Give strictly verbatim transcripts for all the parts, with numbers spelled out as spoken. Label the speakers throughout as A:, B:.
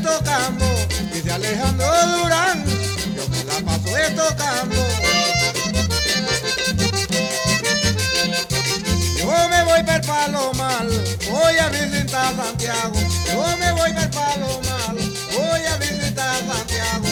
A: tocando, dice Alejandro Durán, yo me la paso es tocando. Yo me voy per Palomar, voy a visitar Santiago. Yo me voy per Palomar, voy a visitar Santiago.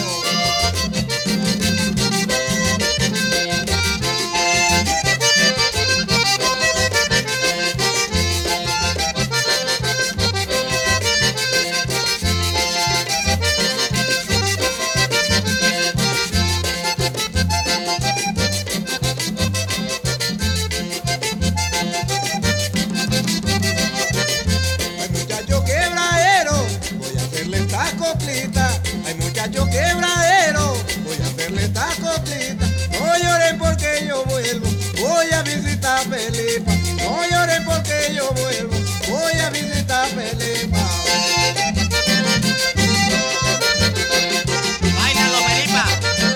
A: Hay muchachos quebraderos, voy a hacerle esta coplita. No lloren porque yo vuelvo, voy a visitar Felipa. No lloren porque yo vuelvo, voy a visitar Felipa.
B: ¡Báilalo, Felipa!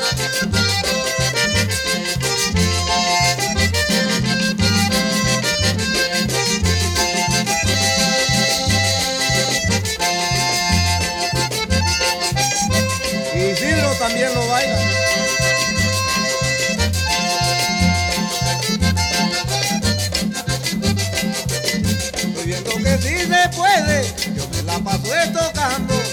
A: Isidro también lo baila. Estoy viendo que sí se puede, yo me la paso tocando.